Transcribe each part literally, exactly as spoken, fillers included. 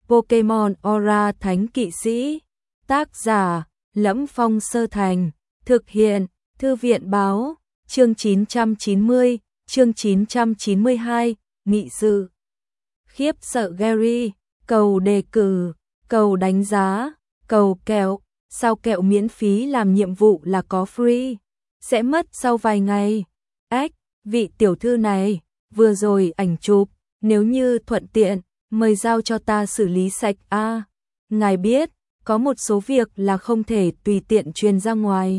Pokemon Aura Thánh Kỵ Sĩ. Tác giả: Lẫm Phong Sơ Thành. Thực hiện: Thư viện báo. Chương chín trăm chín mươi, chương chín trăm chín mươi hai, nghị sự. Khiếp sợ Gary, cầu đề cử, cầu đánh giá, cầu kẹo, sao kẹo miễn phí làm nhiệm vụ là có free, sẽ mất sau vài ngày. Ách, vị tiểu thư này, vừa rồi ảnh chụp, nếu như thuận tiện, mời giao cho ta xử lý sạch a. À, ngài biết, có một số việc là không thể tùy tiện truyền ra ngoài.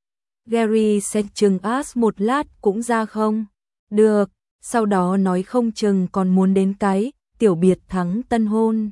Gary xét chừng Ash một lát cũng ra không? Được, sau đó nói không chừng còn muốn đến cái tiểu biệt thắng tân hôn.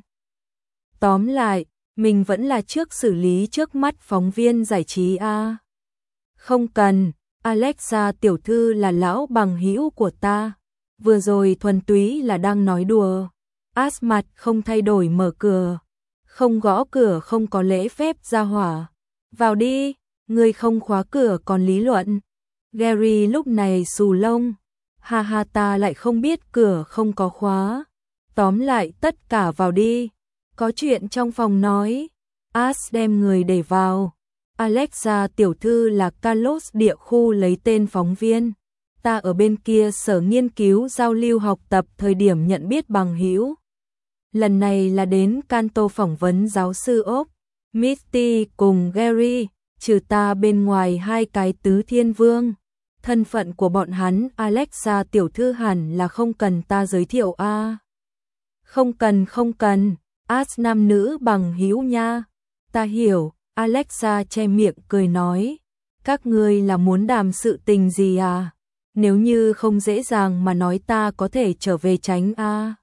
Tóm lại, mình vẫn là trước xử lý trước mắt phóng viên giải trí a. À. Không cần, Alexa tiểu thư là lão bằng hữu của ta. Vừa rồi thuần túy là đang nói đùa. Ash mặt không thay đổi mở cửa. Không gõ cửa không có lễ phép ra hỏa. Vào đi, người không khóa cửa còn lý luận. Gary lúc này xù lông. Ha ha, ta lại không biết cửa không có khóa. Tóm lại tất cả vào đi. Có chuyện trong phòng nói. Ash đem người để vào. Alexa tiểu thư là Carlos địa khu lấy tên phóng viên. Ta ở bên kia sở nghiên cứu giao lưu học tập thời điểm nhận biết bằng hữu. Lần này là đến Kanto phỏng vấn giáo sư Oak, Misty cùng Gary, trừ ta bên ngoài hai cái tứ thiên vương. Thân phận của bọn hắn Alexa tiểu thư hẳn là không cần ta giới thiệu a. À. Không cần không cần, Ash nam nữ bằng hữu nha. Ta hiểu, Alexa che miệng cười nói. Các ngươi là muốn đàm sự tình gì à? Nếu như không dễ dàng mà nói ta có thể trở về tránh a. À.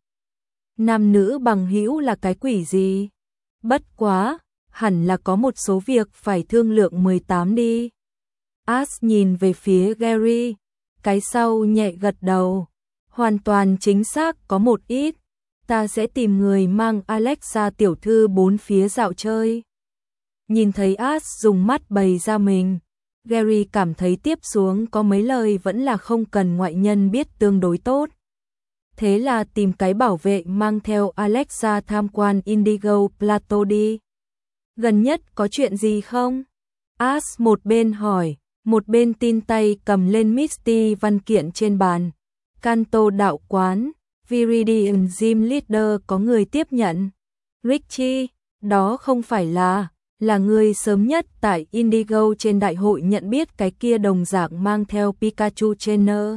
Nam nữ bằng hữu là cái quỷ gì? Bất quá, hẳn là có một số việc phải thương lượng mười tám đi. Ash nhìn về phía Gary, cái sau nhẹ gật đầu. Hoàn toàn chính xác có một ít. Ta sẽ tìm người mang Alexa tiểu thư bốn phía dạo chơi. Nhìn thấy Ash dùng mắt bày ra mình, Gary cảm thấy tiếp xuống có mấy lời vẫn là không cần ngoại nhân biết tương đối tốt. Thế là tìm cái bảo vệ mang theo Alexa tham quan Indigo Plateau đi. Gần nhất có chuyện gì không? Ash một bên hỏi, một bên tin tay cầm lên Misty văn kiện trên bàn. Kanto đạo quán, Viridian Gym Leader có người tiếp nhận. Richie, đó không phải là, là người sớm nhất tại Indigo trên đại hội nhận biết cái kia đồng dạng mang theo Pikachu trainer.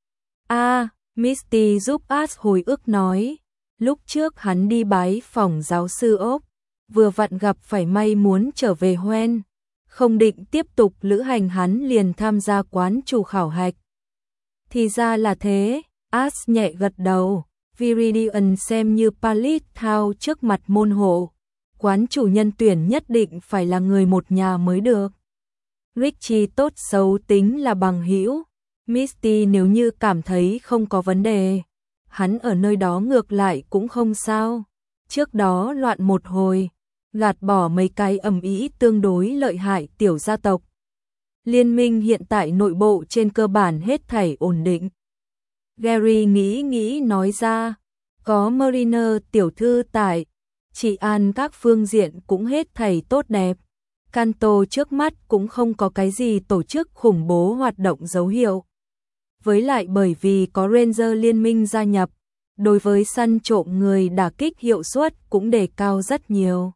À, Misty giúp Ash hồi ức nói, lúc trước hắn đi bái phỏng giáo sư Oak, vừa vặn gặp phải may muốn trở về Hoenn, không định tiếp tục lữ hành hắn liền tham gia quán chủ khảo hạch. Thì ra là thế, Ash nhẹ gật đầu, Viridian xem như Pallet Town trước mặt môn hộ, quán chủ nhân tuyển nhất định phải là người một nhà mới được. Richie tốt xấu tính là bằng hữu. Misty nếu như cảm thấy không có vấn đề, hắn ở nơi đó ngược lại cũng không sao. Trước đó loạn một hồi, gạt bỏ mấy cái ầm ĩ tương đối lợi hại tiểu gia tộc. Liên minh hiện tại nội bộ trên cơ bản hết thảy ổn định. Gary nghĩ nghĩ nói ra, có Mariner tiểu thư tại, trị an các phương diện cũng hết thảy tốt đẹp. Kanto trước mắt cũng không có cái gì tổ chức khủng bố hoạt động dấu hiệu. Với lại bởi vì có Ranger liên minh gia nhập, đối với săn trộm người đả kích hiệu suất cũng đề cao rất nhiều.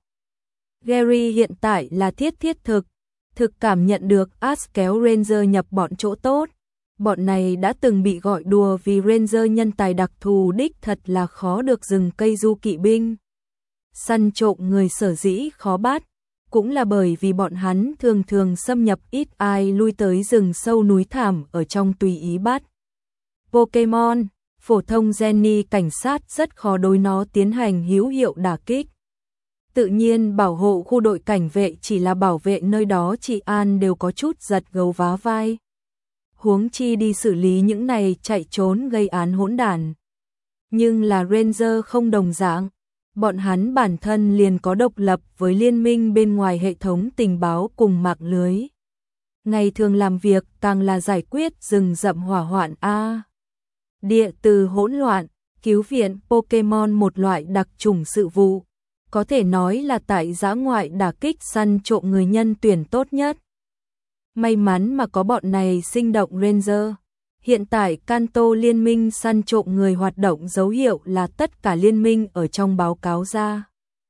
Gary hiện tại là thiết thiết thực, thực cảm nhận được Ash kéo Ranger nhập bọn chỗ tốt. Bọn này đã từng bị gọi đùa vì Ranger nhân tài đặc thù đích thật là khó được rừng cây du kỵ binh. Săn trộm người sở dĩ khó bắt, cũng là bởi vì bọn hắn thường thường xâm nhập ít ai lui tới rừng sâu núi thảm ở trong tùy ý bắt. Pokemon, phổ thông Jenny cảnh sát rất khó đối nó tiến hành hữu hiệu đả kích. Tự nhiên bảo hộ khu đội cảnh vệ chỉ là bảo vệ nơi đó trị an đều có chút giật gấu vá vai. Huống chi đi xử lý những này chạy trốn gây án hỗn đản. Nhưng là Ranger không đồng dạng. Bọn hắn bản thân liền có độc lập với liên minh bên ngoài hệ thống tình báo cùng mạng lưới. Ngày thường làm việc càng là giải quyết rừng rậm hỏa hoạn a. Địa từ hỗn loạn, cứu viện Pokemon một loại đặc chủng sự vụ. có thể nói là tại dã ngoại đả kích săn trộm người nhân tuyển tốt nhất. May mắn mà có bọn này sinh động Ranger. Hiện tại Kanto liên minh săn trộm người hoạt động dấu hiệu là tất cả liên minh ở trong báo cáo ra.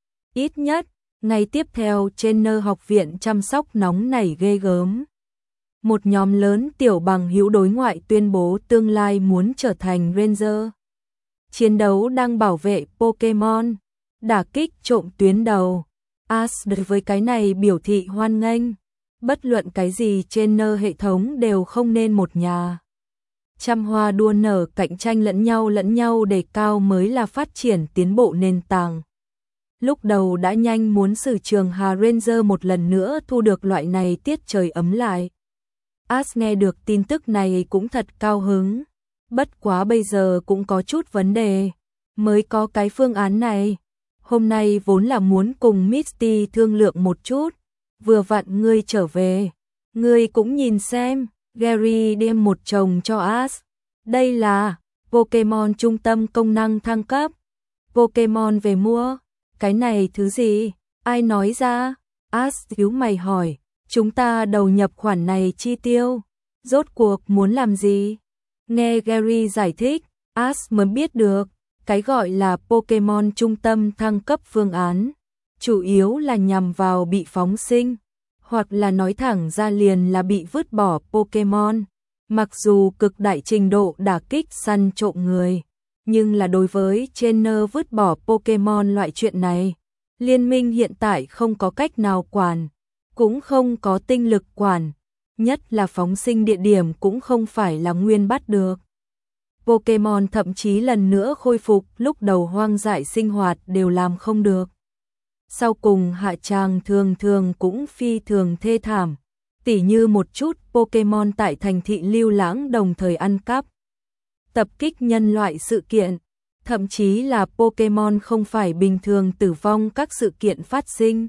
Ít nhất, ngày tiếp theo trên nơ học viện chăm sóc nóng nảy ghê gớm. Một nhóm lớn tiểu bằng hữu đối ngoại tuyên bố tương lai muốn trở thành Ranger. Chiến đấu đang bảo vệ Pokemon, đả kích trộm tuyến đầu. Ash đối với cái này biểu thị hoan nghênh. Bất luận cái gì trên nơ hệ thống đều không nên một nhà. Trăm hoa đua nở, cạnh tranh lẫn nhau lẫn nhau đề cao mới là phát triển tiến bộ nền tảng. Lúc đầu đã nhanh muốn sử Trường Hà Ranger một lần nữa thu được loại này tiết trời ấm lại. Ash nghe được tin tức này cũng thật cao hứng. Bất quá bây giờ cũng có chút vấn đề. Mới có cái phương án này. Hôm nay vốn là muốn cùng Misty thương lượng một chút. Vừa vặn ngươi trở về. Ngươi cũng nhìn xem. Gary đem một chồng cho Ash. Đây là Pokemon trung tâm công năng thăng cấp. Pokemon về mua. Cái này thứ gì? Ai nói ra? Ash nhíu mày hỏi. Chúng ta đầu nhập khoản này chi tiêu. Rốt cuộc muốn làm gì? Nghe Gary giải thích, Ash mới biết được. Cái gọi là Pokemon trung tâm thăng cấp phương án. Chủ yếu là nhằm vào bị phóng sinh. Hoặc là nói thẳng ra liền là bị vứt bỏ Pokemon. Mặc dù cực đại trình độ đả kích săn trộm người. Nhưng là đối với trainer vứt bỏ Pokemon loại chuyện này. Liên minh hiện tại không có cách nào quản. Cũng không có tinh lực quản. Nhất là phóng sinh địa điểm cũng không phải là nguyên bắt được. Pokemon thậm chí lần nữa khôi phục lúc đầu hoang dại sinh hoạt đều làm không được. Sau cùng hạ tràng thường thường cũng phi thường thê thảm. Tỉ như một chút Pokemon tại thành thị lưu lãng đồng thời ăn cắp. Tập kích nhân loại sự kiện. Thậm chí là Pokemon không phải bình thường tử vong các sự kiện phát sinh.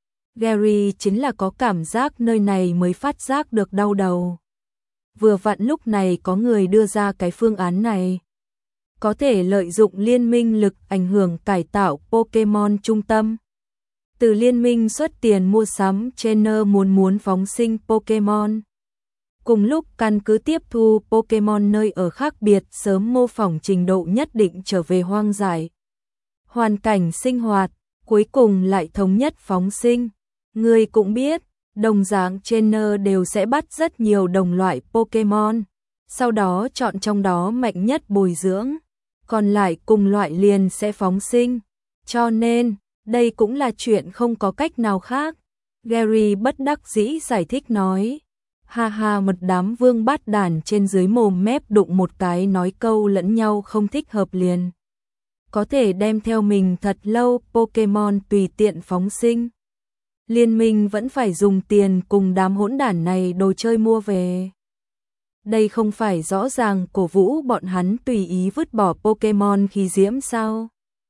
Gary chính là có cảm giác nơi này mới phát giác được đau đầu. Vừa vặn lúc này có người đưa ra cái phương án này. Có thể lợi dụng liên minh lực ảnh hưởng cải tạo Pokemon trung tâm. Từ liên minh xuất tiền mua sắm trainer muốn muốn phóng sinh Pokemon. Cùng lúc căn cứ tiếp thu Pokemon nơi ở khác biệt sớm mô phỏng trình độ nhất định trở về hoang dại. Hoàn cảnh sinh hoạt, cuối cùng lại thống nhất phóng sinh. Người cũng biết, đồng dạng trainer đều sẽ bắt rất nhiều đồng loại Pokemon. Sau đó chọn trong đó mạnh nhất bồi dưỡng. Còn lại cùng loại liền sẽ phóng sinh. Cho nên, đây cũng là chuyện không có cách nào khác. Gary bất đắc dĩ giải thích nói. Ha ha, một đám vương bát đàn trên dưới mồm mép đụng một cái nói câu lẫn nhau không thích hợp liền. Có thể đem theo mình thật lâu Pokemon tùy tiện phóng sinh. Liên minh vẫn phải dùng tiền cùng đám hỗn đản này đồ chơi mua về. Đây không phải rõ ràng cổ vũ bọn hắn tùy ý vứt bỏ Pokemon khi diễm sao?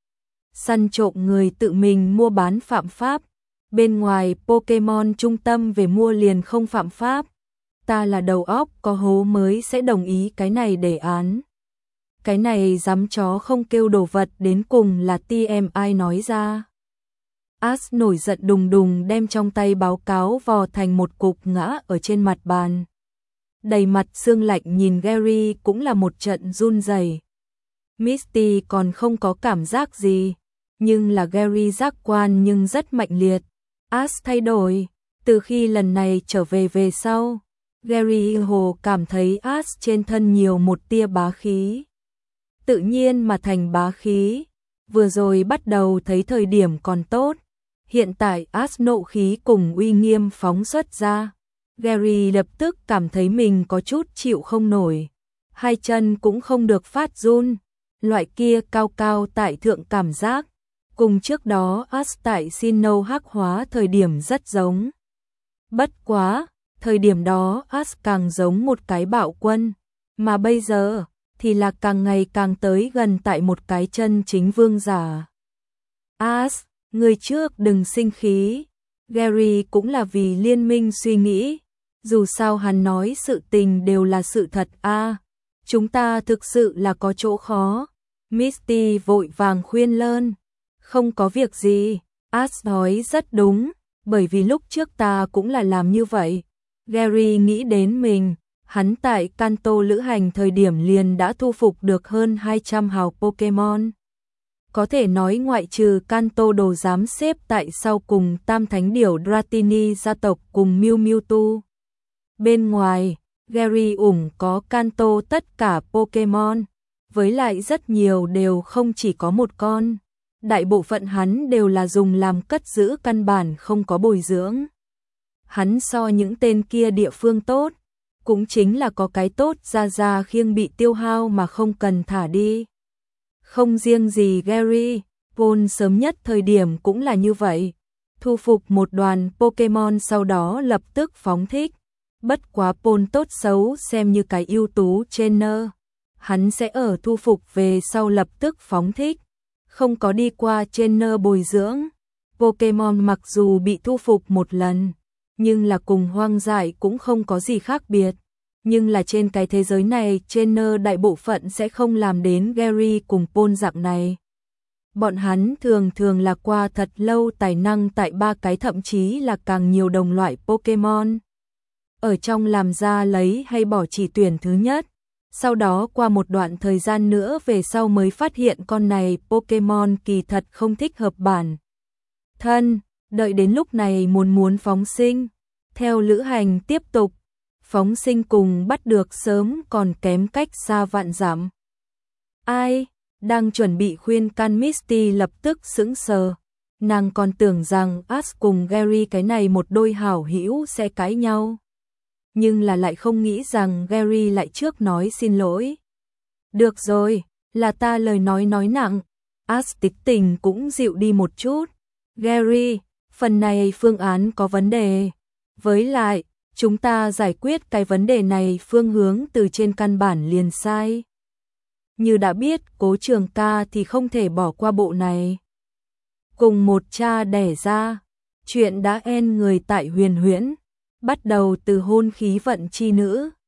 Săn trộm người tự mình mua bán phạm pháp. Bên ngoài Pokemon trung tâm về mua liền không phạm pháp. Ta là đầu óc có hố mới sẽ đồng ý cái này đề án. Cái này dám chó không kêu đồ vật đến cùng là tê em ai nói ra. Ash nổi giận đùng đùng đem trong tay báo cáo vò thành một cục ngã ở trên mặt bàn. Đầy mặt sương lạnh nhìn Gary cũng là một trận run rẩy. Misty còn không có cảm giác gì, nhưng là Gary giác quan nhưng rất mạnh liệt. Ash thay đổi, từ khi lần này trở về về sau, Gary hồ cảm thấy Ash trên thân nhiều một tia bá khí. Tự nhiên mà thành bá khí, vừa rồi bắt đầu thấy thời điểm còn tốt. Hiện tại Ash nộ khí cùng uy nghiêm phóng xuất ra. Gary lập tức cảm thấy mình có chút chịu không nổi. Hai chân cũng không được phát run. Loại kia cao cao tại thượng cảm giác. Cùng trước đó Ash tại Sinnoh hắc hóa thời điểm rất giống. Bất quá, thời điểm đó Ash càng giống một cái bạo quân. Mà bây giờ, thì là càng ngày càng tới gần tại một cái chân chính vương giả. Ash, người trước đừng sinh khí. Gary cũng là vì liên minh suy nghĩ. Dù sao hắn nói sự tình đều là sự thật a. À, chúng ta thực sự là có chỗ khó. Misty vội vàng khuyên lơn. Không có việc gì, Ash nói rất đúng, bởi vì lúc trước ta cũng là làm như vậy. Gary nghĩ đến mình, hắn tại Kanto lữ hành thời điểm liền đã thu phục được hơn hai trăm hào Pokemon. Có thể nói ngoại trừ Kanto đồ giám xếp tại sau cùng Tam Thánh Điểu Dratini gia tộc cùng Mew Mewtwo. Bên ngoài, Gary ủng có Kanto tất cả Pokemon, với lại rất nhiều đều không chỉ có một con. Đại bộ phận hắn đều là dùng làm cất giữ căn bản không có bồi dưỡng. Hắn so những tên kia địa phương tốt, cũng chính là có cái tốt ra ra khiêng bị tiêu hao mà không cần thả đi. Không riêng gì Gary, Paul sớm nhất thời điểm cũng là như vậy. Thu phục một đoàn Pokemon sau đó lập tức phóng thích. Bất quá Paul tốt xấu xem như cái ưu tú trainer. Hắn sẽ ở thu phục về sau lập tức phóng thích. Không có đi qua trainer bồi dưỡng. Pokemon mặc dù bị thu phục một lần, nhưng là cùng hoang dại cũng không có gì khác biệt. Nhưng là trên cái thế giới này, trainer đại bộ phận sẽ không làm đến Gary cùng Paul dạng này. Bọn hắn thường thường là qua thật lâu tài năng tại ba cái thậm chí là càng nhiều đồng loại Pokemon. Ở trong làm ra lấy hay bỏ chỉ tuyển thứ nhất. Sau đó qua một đoạn thời gian nữa về sau mới phát hiện con này Pokemon kỳ thật không thích hợp bản thân, đợi đến lúc này muốn muốn phóng sinh. Theo lữ hành tiếp tục, phóng sinh cùng bắt được sớm còn kém cách xa vạn dặm. Ai? Đang chuẩn bị khuyên can Misty lập tức sững sờ. Nàng còn tưởng rằng Ash cùng Gary cái này một đôi hảo hữu sẽ cãi nhau. Nhưng là lại không nghĩ rằng Gary lại trước nói xin lỗi. Được rồi, là ta lời nói nói nặng. Ash tích tình cũng dịu đi một chút. Gary, phần này phương án có vấn đề. Với lại, chúng ta giải quyết cái vấn đề này phương hướng từ trên căn bản liền sai. Như đã biết, Cố Trường Ca thì không thể bỏ qua bộ này. Cùng một cha đẻ ra, chuyện đã en người tại Huyền Huyễn, bắt đầu từ hôn khí vận chi nữ,